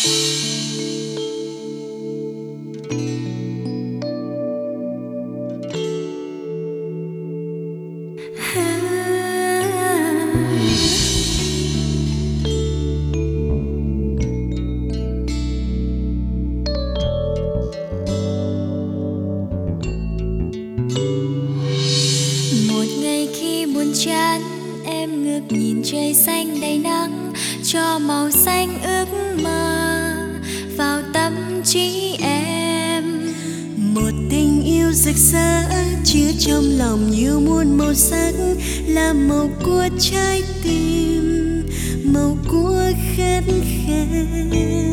Chán em ngước nhìn trời xanh đầy nắng, cho màu xanh ước mơ vào tâm trí em. Một tình yêu rực rỡ chứa trong lòng nhiều muôn màu sắc, là màu của trái tim, màu của khát khao.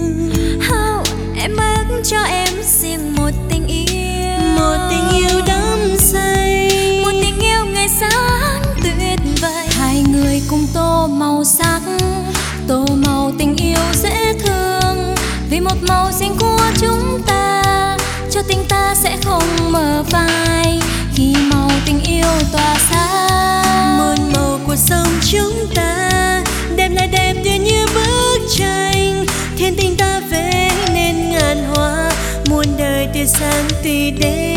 Em ước cho em riêng một tình yêu, một tình yêu đắm say, một tình yêu ngày sáng tuyệt vời. Hai người cùng tô màu sắc, tô màu tình yêu dễ thương, vì một màu riêng của chúng ta, cho tình ta sẽ không mờ phai khi màu tình yêu tỏa sáng. Muôn màu của sống chúng ta đẹp lại đẹp tựa như bức tranh, thiên tình ta vẽ nên ngàn hoa, muôn đời tươi sáng tươi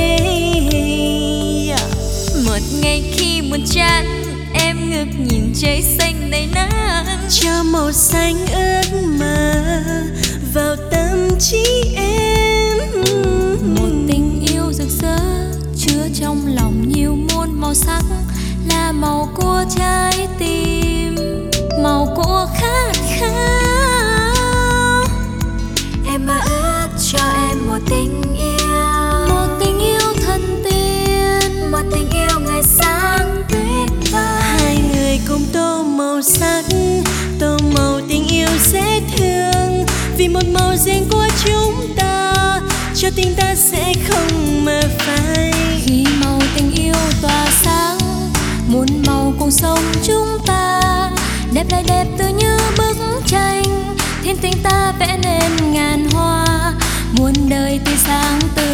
đẹp. Một ngày khi buồn chán em ngước nhìn trời xanh đầy nắng, cho màu xanh ước mơ vào tâm trí em. Một tình yêu rực rỡ chứa trong lòng nhiều muôn màu sắc, là màu của trái tim, màu của khát khao. Em mơ ước cho em một tình yêu, một tình yêu thần tiên, một tình yêu ngày sáng tuyệt vời. Hai người cùng tô màu sắc, tô màu tình yêu dễ thương, vì một màu riêng của chúng ta, cho tình ta sẽ không mờ phai khi màu tình yêu tỏa sáng. Muôn màu cuộc sống chúng ta đẹp lại đẹp tựa như bức tranh, thiên tình ta vẽ nên ngàn hoa, muôn đời tươi sáng tươi